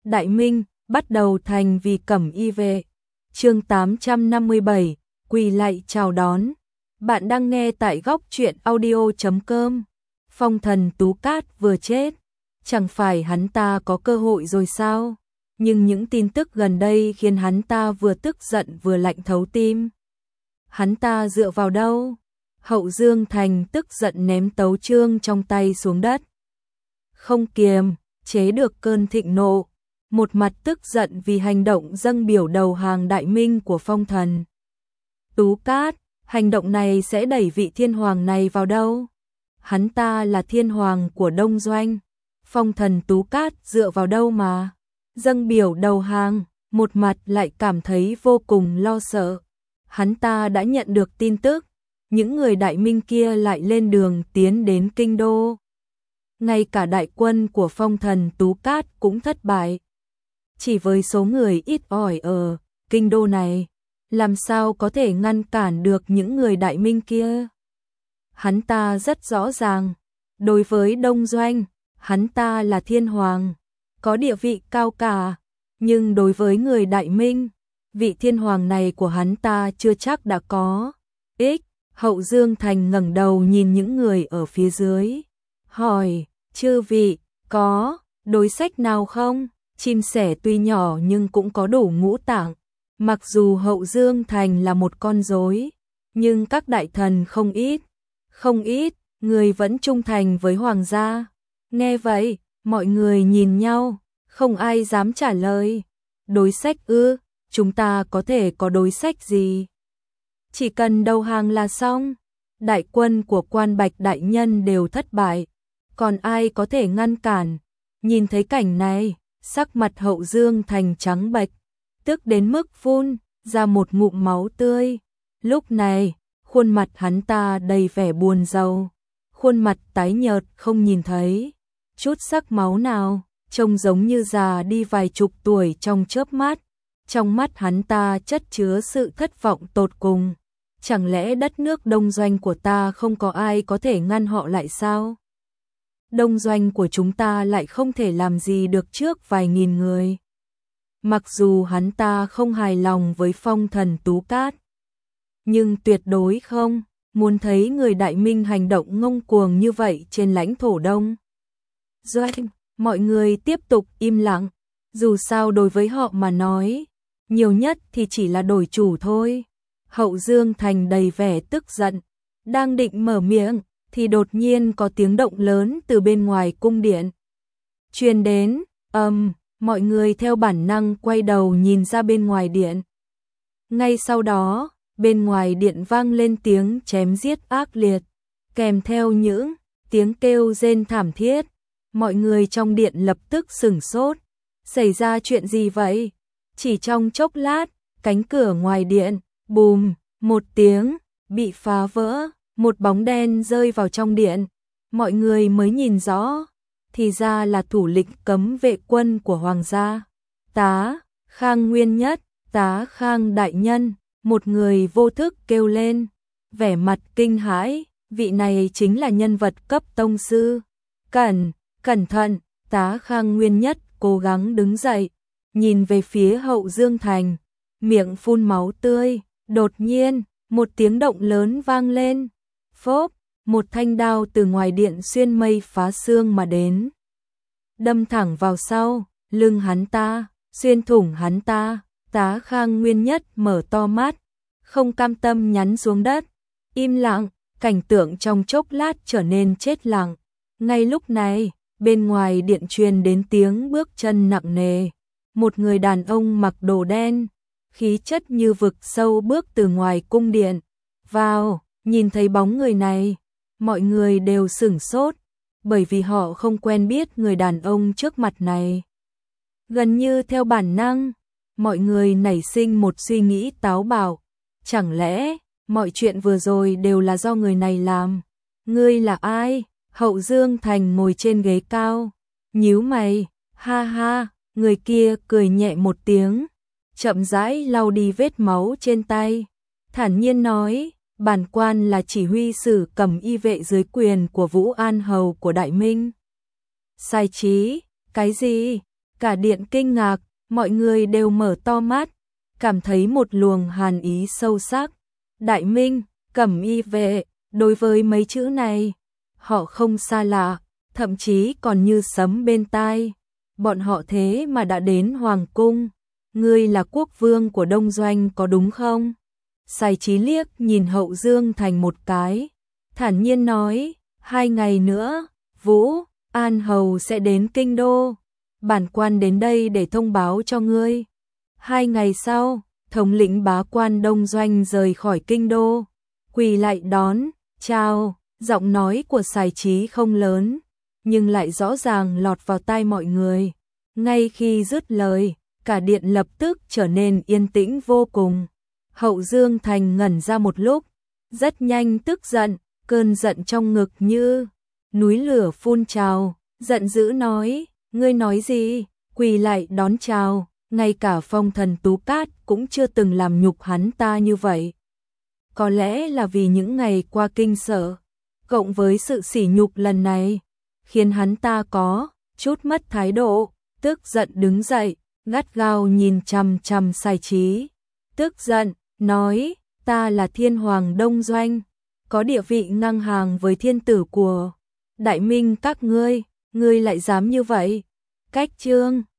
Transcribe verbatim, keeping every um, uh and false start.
Đại Minh, bắt đầu thành vì cẩm y vệ. Chương tám trăm năm mươi bảy, quỳ lạy chào đón. Bạn đang nghe tại góc truyện audio chấm com. Phong thần Tú Cát vừa chết, chẳng phải hắn ta có cơ hội rồi sao? Nhưng những tin tức gần đây khiến hắn ta vừa tức giận vừa lạnh thấu tim. Hắn ta dựa vào đâu? Hậu Dương Thành tức giận ném tấu chương trong tay xuống đất. Không kiềm chế được cơn thịnh nộ, một mặt tức giận vì hành động dâng biểu đầu hàng Đại Minh của phong thần Tú Cát. Hành động này sẽ đẩy vị thiên hoàng này vào đâu? Hắn ta là thiên hoàng của Đông Doanh, phong thần Tú Cát dựa vào đâu mà dâng biểu đầu hàng? Một mặt lại cảm thấy vô cùng lo sợ. Hắn ta đã nhận được tin tức, những người Đại Minh kia lại lên đường tiến đến kinh đô. Ngay cả đại quân của phong thần Tú Cát cũng thất bại. Chỉ với số người ít ỏi ở kinh đô này, làm sao có thể ngăn cản được những người Đại Minh kia? Hắn ta rất rõ ràng, đối với Đông Doanh, hắn ta là thiên hoàng, có địa vị cao cả, nhưng đối với người Đại Minh, vị thiên hoàng này của hắn ta chưa chắc đã có ích. Hậu Dương Thành ngẩng đầu nhìn những người ở phía dưới, hỏi: "Chư vị, có đối sách nào không?" Chim sẻ tuy nhỏ nhưng cũng có đủ ngũ tạng. Mặc dù Hậu Dương Thành là một con rối, nhưng các đại thần không ít, không ít người vẫn trung thành với hoàng gia. Nghe vậy, mọi người nhìn nhau, không ai dám trả lời. Đối sách ư? Chúng ta có thể có đối sách gì? Chỉ cần đầu hàng là xong. Đại quân của Quan Bạch đại nhân đều thất bại, còn ai có thể ngăn cản? Nhìn thấy cảnh này, sắc mặt Hậu Dương Thành trắng bệch, tức đến mức phun ra một ngụm máu tươi. Lúc này, khuôn mặt hắn ta đầy vẻ buồn rầu, khuôn mặt tái nhợt không nhìn thấy chút sắc máu nào, trông giống như già đi vài chục tuổi trong chớp mắt. Trong mắt hắn ta chất chứa sự thất vọng tột cùng. Chẳng lẽ đất nước Đông Doanh của ta không có ai có thể ngăn họ lại sao? Đông Doanh của chúng ta lại không thể làm gì được trước vài nghìn người. Mặc dù hắn ta không hài lòng với phong thần Tú Cát, nhưng tuyệt đối không muốn thấy người Đại Minh hành động ngông cuồng như vậy trên lãnh thổ Đông Doanh. Mọi người tiếp tục im lặng, dù sao đối với họ mà nói, nhiều nhất thì chỉ là đổi chủ thôi. Hậu Dương Thành đầy vẻ tức giận, đang định mở miệng thì đột nhiên có tiếng động lớn từ bên ngoài cung điện truyền đến. Ầm, um, mọi người theo bản năng quay đầu nhìn ra bên ngoài điện. Ngay sau đó, bên ngoài điện vang lên tiếng chém giết ác liệt, kèm theo những tiếng kêu rên thảm thiết. Mọi người trong điện lập tức sửng sốt. Xảy ra chuyện gì vậy? Chỉ trong chốc lát, cánh cửa ngoài điện bùm một tiếng bị phá vỡ, một bóng đen rơi vào trong điện. Mọi người mới nhìn rõ, thì ra là thủ lĩnh cấm vệ quân của hoàng gia, Tá Khang Nguyên Nhất. Tá Khang đại nhân, một người vô thức kêu lên, vẻ mặt kinh hãi. Vị này chính là nhân vật cấp tông sư. Cẩn, cẩn thận. Tá Khang Nguyên Nhất cố gắng đứng dậy, nhìn về phía Hậu Dương Thành, miệng phun máu tươi. Đột nhiên, một tiếng động lớn vang lên. Phốp, một thanh đao từ ngoài điện xuyên mây phá xương mà đến, đâm thẳng vào sau lưng hắn ta, xuyên thủng hắn ta. Tá Khang Nguyên Nhất mở to mắt, không cam tâm nhắn xuống đất, im lặng. Cảnh tượng trong chốc lát trở nên chết lặng. Ngay lúc này, bên ngoài điện truyền đến tiếng bước chân nặng nề. Một người đàn ông mặc đồ đen, khí chất như vực sâu bước từ ngoài cung điện vào. Nhìn thấy bóng người này, mọi người đều sửng sốt, bởi vì họ không quen biết người đàn ông trước mặt này. Gần như theo bản năng, mọi người nảy sinh một suy nghĩ táo bạo. Chẳng lẽ mọi chuyện vừa rồi đều là do người này làm? Ngươi là ai? Hậu Dương Thành ngồi trên ghế cao, nhíu mày. Ha ha, người kia cười nhẹ một tiếng, chậm rãi lau đi vết máu trên tay, thản nhiên nói: bản quan là chỉ huy sử cẩm y vệ dưới quyền của Vũ An Hầu của Đại Minh. Sai trí? Cái gì? Cả điện kinh ngạc, mọi người đều mở to mắt, cảm thấy một luồng hàn ý sâu sắc. Đại Minh, Cẩm Y vệ, đối với mấy chữ này, họ không xa lạ, thậm chí còn như sấm bên tai. Bọn họ thế mà đã đến Hoàng cung. Ngươi là quốc vương của Đông Doanh có đúng không? Sài Chí liếc nhìn Hậu Dương Thành một cái, thản nhiên nói, hai ngày nữa, Vũ An Hầu sẽ đến kinh đô. Bản quan đến đây để thông báo cho ngươi. Hai ngày sau, thống lĩnh bá quan Đông Doanh rời khỏi kinh đô, quỳ lại đón, chào. Giọng nói của Sài Chí không lớn, nhưng lại rõ ràng lọt vào tai mọi người. Ngay khi dứt lời, cả điện lập tức trở nên yên tĩnh vô cùng. Hậu Dương Thành ngẩn ra một lúc, rất nhanh tức giận, cơn giận trong ngực như núi lửa phun trào, giận dữ nói, ngươi nói gì? Quỳ lại đón chào, ngay cả Phong Thần Tú Cát cũng chưa từng làm nhục hắn ta như vậy. Có lẽ là vì những ngày qua kinh sợ, cộng với sự sỉ nhục lần này, khiến hắn ta có chút mất thái độ, tức giận đứng dậy, gắt gao nhìn chằm chằm Sài Chí, tức giận nói, ta là Thiên Hoàng Đông Doanh, có địa vị ngang hàng với thiên tử của Đại Minh các ngươi, ngươi lại dám như vậy? Cách chương